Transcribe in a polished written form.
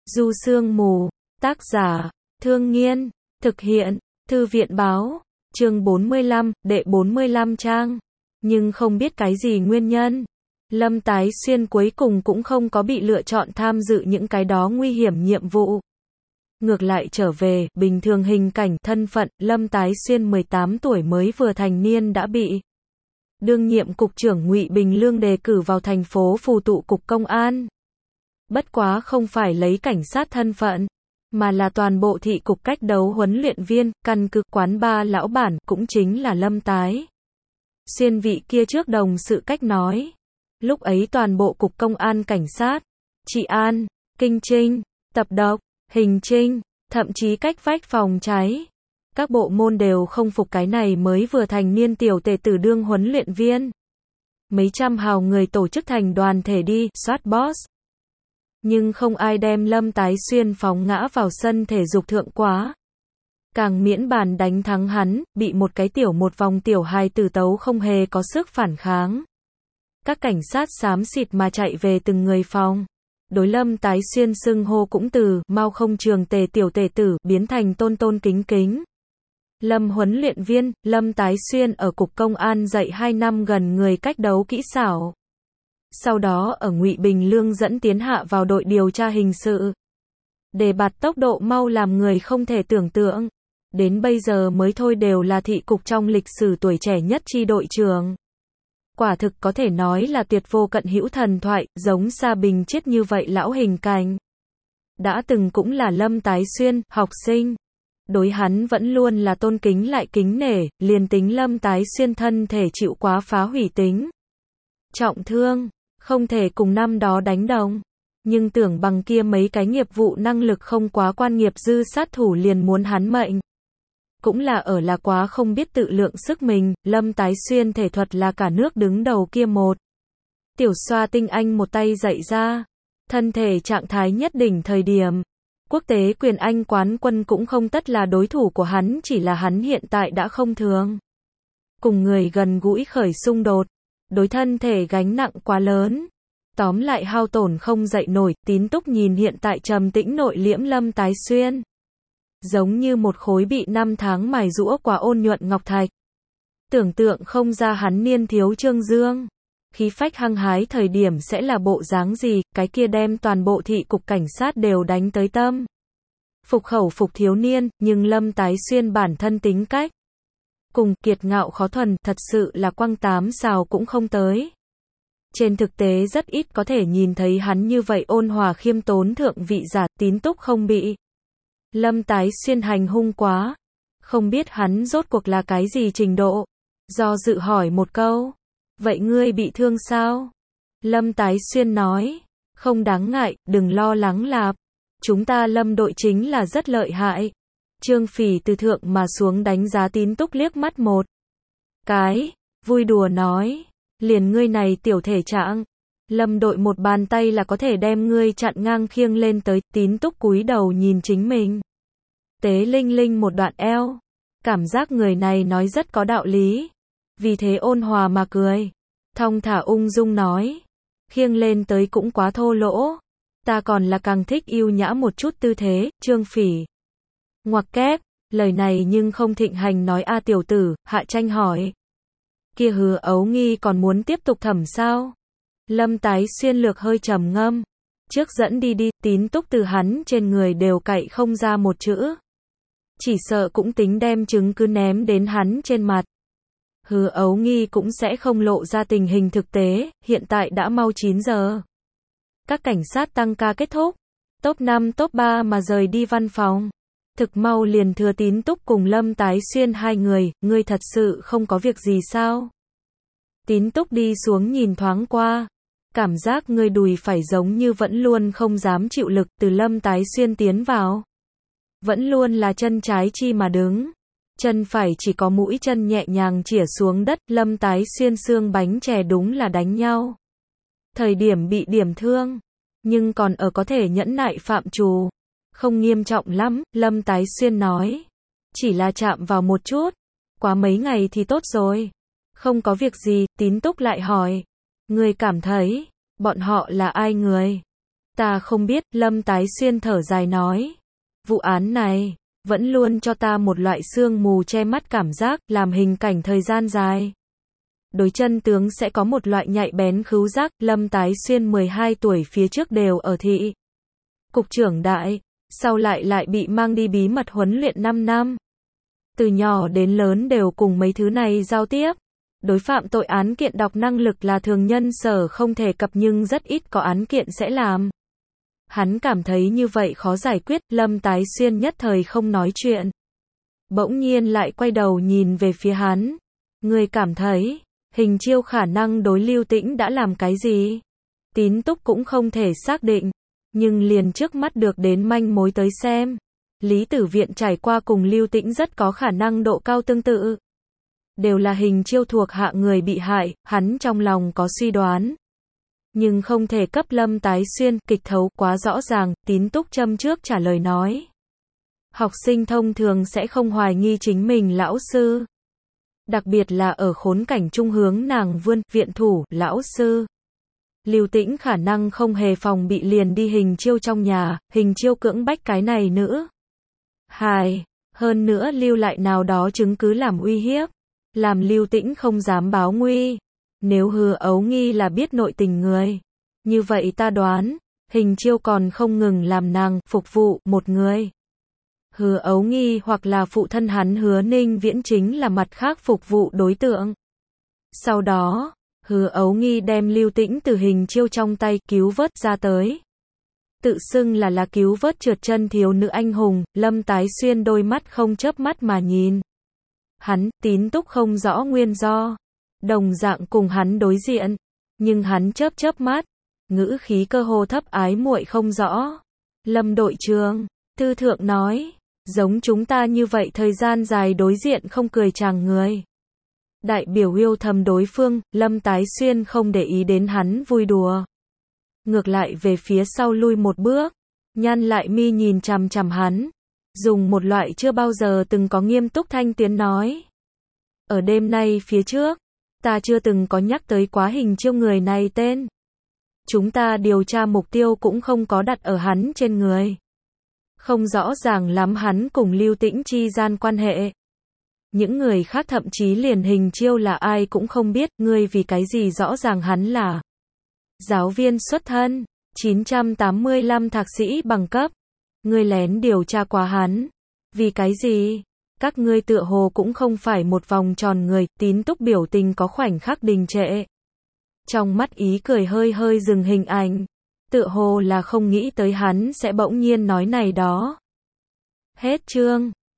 Du Sương Mù, tác giả, Thương Nghiên, thực hiện, Thư viện báo, chương 45, đệ 45 trang. Nhưng không biết cái gì nguyên nhân, Lâm Tái Xuyên cuối cùng cũng không có bị lựa chọn tham dự những cái đó nguy hiểm nhiệm vụ. Ngược lại trở về, bình thường hình cảnh, thân phận, Lâm Tái Xuyên 18 tuổi mới vừa thành niên đã bị đương nhiệm cục trưởng Ngụy Bình Lương đề cử vào thành phố phù tụ cục công an. Bất quá không phải lấy cảnh sát thân phận, mà là toàn bộ thị cục cách đấu huấn luyện viên, căn cứ quán ba lão bản, cũng chính là Lâm Tái Xuyên vị kia trước đồng sự cách nói. Lúc ấy toàn bộ cục công an cảnh sát, trị an, kinh trinh, tập độc, hình trinh, thậm chí cách vách phòng cháy. Các bộ môn đều không phục cái này mới vừa thành niên tiểu tể tử đương huấn luyện viên. Mấy trăm hào người tổ chức thành đoàn thể đi, soát boss. Nhưng không ai đem Lâm Tái Xuyên phóng ngã vào sân thể dục thượng quá. Càng miễn bàn đánh thắng hắn, bị một cái một vòng tiểu hài tử tấu không hề có sức phản kháng. Các cảnh sát xám xịt mà chạy về từng người phòng. Đối Lâm Tái Xuyên xưng hô cũng từ mau không trường tề tiểu tể tử biến thành tôn tôn kính kính. Lâm huấn luyện viên, Lâm Tái Xuyên ở cục công an dạy 2 năm gần người cách đấu kỹ xảo. Sau đó ở Ngụy Bình Lương dẫn tiến hạ vào đội điều tra hình sự. Đề bạt tốc độ mau làm người không thể tưởng tượng. Đến bây giờ mới thôi đều là thị cục trong lịch sử tuổi trẻ nhất chi đội trưởng. Quả thực có thể nói là tuyệt vô cận hữu thần thoại, giống Sa Bình chết như vậy lão hình cảnh. Đã từng cũng là Lâm Tái Xuyên, học sinh. Đối hắn vẫn luôn là tôn kính lại kính nể, liền tính Lâm Tái Xuyên thân thể chịu quá phá hủy tính. Trọng thương, không thể cùng năm đó đánh đồng. Nhưng tưởng bằng kia mấy cái nghiệp vụ năng lực không quá quan nghiệp dư sát thủ liền muốn hắn mệnh. Cũng là quá không biết tự lượng sức mình, Lâm Tái Xuyên thể thuật là cả nước đứng đầu kia một. Tiểu xoa tinh anh một tay dạy ra. Thân thể trạng thái nhất đỉnh thời điểm. Quốc tế quyền Anh quán quân cũng không tất là đối thủ của hắn, chỉ là hắn hiện tại đã không thường. Cùng người gần gũi khởi xung đột. Đối thân thể gánh nặng quá lớn. Tóm lại hao tổn không dậy nổi, Tín Túc nhìn hiện tại trầm tĩnh nội liễm Lâm Tái Xuyên. Giống như một khối bị 5 tháng mài giũa quá ôn nhuận ngọc thạch. Tưởng tượng không ra hắn niên thiếu trương dương. Khí phách hăng hái thời điểm sẽ là bộ dáng gì, cái kia đem toàn bộ thị cục cảnh sát đều đánh tới tâm. Phục khẩu phục thiếu niên, nhưng Lâm Tái Xuyên bản thân tính cách. Cùng kiệt ngạo khó thuần, thật sự là quăng 8 sào cũng không tới. Trên thực tế rất ít có thể nhìn thấy hắn như vậy ôn hòa khiêm tốn thượng vị giả, Tín Túc không bị Lâm Tái Xuyên hành hung quá. Không biết hắn rốt cuộc là cái gì trình độ. Do dự hỏi một câu. Vậy ngươi bị thương sao? Lâm Tái Xuyên nói. Không đáng ngại, đừng lo lắng lạp. Chúng ta Lâm đội chính là rất lợi hại. Trương Phỉ từ thượng mà xuống đánh giá Tín Túc liếc mắt một cái. Vui đùa nói. Liền ngươi này tiểu thể trạng. Lâm đội một bàn tay là có thể đem ngươi chặn ngang khiêng lên tới. Tín Túc cúi đầu nhìn chính mình. Tế linh linh một đoạn eo. Cảm giác người này nói rất có đạo lý. Vì thế ôn hòa mà cười. Thong thả ung dung nói. Khiêng lên tới cũng quá thô lỗ. Ta còn là càng thích yêu nhã một chút tư thế, Trương Phỉ. Ngoặc kép, lời này nhưng không thịnh hành nói a tiểu tử, Hạ Tranh hỏi. Kia Hứa Ấu Nghi còn muốn tiếp tục thẩm sao? Lâm Tái Xuyên lược hơi trầm ngâm. Trước dẫn đi, Tín Túc từ hắn trên người đều cậy không ra một chữ. Chỉ sợ cũng tính đem chứng cứ ném đến hắn trên mặt. Hứa Ấu Nghi cũng sẽ không lộ ra tình hình thực tế, hiện tại đã mau 9 giờ. Các cảnh sát tăng ca kết thúc. Top 5 top 3 mà rời đi văn phòng. Thực mau liền thừa Tín Túc cùng Lâm Tái Xuyên hai người, ngươi thật sự không có việc gì sao? Tín Túc đi xuống nhìn thoáng qua. Cảm giác ngươi đùi phải giống như vẫn luôn không dám chịu lực từ Lâm Tái Xuyên tiến vào. Vẫn luôn là chân trái chi mà đứng. Chân phải chỉ có mũi chân nhẹ nhàng chĩa xuống đất, Lâm Tái Xuyên xương bánh chè đúng là đánh nhau. Thời điểm bị điểm thương, nhưng còn ở có thể nhẫn nại phạm trù. Không nghiêm trọng lắm, Lâm Tái Xuyên nói. Chỉ là chạm vào một chút. Quá mấy ngày thì tốt rồi. Không có việc gì, Tín Túc lại hỏi. Người cảm thấy, bọn họ là ai người? Ta không biết, Lâm Tái Xuyên thở dài nói. Vụ án này, vẫn luôn cho ta một loại sương mù che mắt cảm giác, làm hình cảnh thời gian dài. Đối chân tướng sẽ có một loại nhạy bén khứu giác, Lâm Tái Xuyên 12 tuổi phía trước đều ở thị. Cục trưởng đại, sau lại bị mang đi bí mật huấn luyện 5 năm. Từ nhỏ đến lớn đều cùng mấy thứ này giao tiếp. Đối phạm tội án kiện đọc năng lực là thường nhân sở không thể cập nhưng rất ít có án kiện sẽ làm. Hắn cảm thấy như vậy khó giải quyết, Lâm Tái Xuyên nhất thời không nói chuyện. Bỗng nhiên lại quay đầu nhìn về phía hắn. Người cảm thấy, Hình Chiêu khả năng đối Lưu Tĩnh đã làm cái gì? Tín Túc cũng không thể xác định, nhưng liền trước mắt được đến manh mối tới xem. Lý Tử Viện trải qua cùng Lưu Tĩnh rất có khả năng độ cao tương tự. Đều là Hình Chiêu thuộc hạ người bị hại, hắn trong lòng có suy đoán. Nhưng không thể cấp Lâm Tái Xuyên, kịch thấu quá rõ ràng, Tín Túc châm trước trả lời nói. Học sinh thông thường sẽ không hoài nghi chính mình lão sư. Đặc biệt là ở khốn cảnh trung hướng nàng vươn, viện thủ, lão sư. Lưu Tĩnh khả năng không hề phòng bị liền đi Hình Chiêu trong nhà, Hình Chiêu cưỡng bách cái này nữa. Hơn nữa lưu lại nào đó chứng cứ làm uy hiếp. Làm Lưu Tĩnh không dám báo nguy. Nếu Hứa Ấu Nghi là biết nội tình người. Như vậy ta đoán, Hình Chiêu còn không ngừng làm nàng, phục vụ, một người. Hứa Ấu Nghi hoặc là phụ thân hắn Hứa Ninh Viễn chính là mặt khác phục vụ đối tượng. Sau đó, Hứa Ấu Nghi đem Lưu Tĩnh từ Hình Chiêu trong tay cứu vớt ra tới. Tự xưng là cứu vớt trượt chân thiếu nữ anh hùng, Lâm Tái Xuyên đôi mắt không chớp mắt mà nhìn. Hắn, Tín Túc không rõ nguyên do. Đồng dạng cùng hắn đối diện. Nhưng hắn chớp mắt. Ngữ khí cơ hồ thấp ái muội không rõ. Lâm đội trưởng, Tư Thượng nói. Giống chúng ta như vậy thời gian dài đối diện không cười chàng người. Đại biểu yêu thầm đối phương, Lâm Tái Xuyên không để ý đến hắn vui đùa. Ngược lại về phía sau lui một bước. Nhăn lại mi nhìn chằm chằm hắn. Dùng một loại chưa bao giờ từng có nghiêm túc thanh tiếng nói. Ở đêm nay phía trước, ta chưa từng có nhắc tới quá Hình Chiêu người này tên. Chúng ta điều tra mục tiêu cũng không có đặt ở hắn trên người. Không rõ ràng lắm hắn cùng Lưu Tĩnh chi gian quan hệ. Những người khác thậm chí liền Hình Chiêu là ai cũng không biết, ngươi vì cái gì rõ ràng hắn là giáo viên xuất thân, 985 thạc sĩ bằng cấp. Ngươi lén điều tra quá hắn. Vì cái gì? Các ngươi tựa hồ cũng không phải một vòng tròn người, Tín Túc biểu tình có khoảnh khắc đình trệ. Trong mắt ý cười hơi dừng hình ảnh. Tựa hồ là không nghĩ tới hắn sẽ bỗng nhiên nói này đó. Hết chương.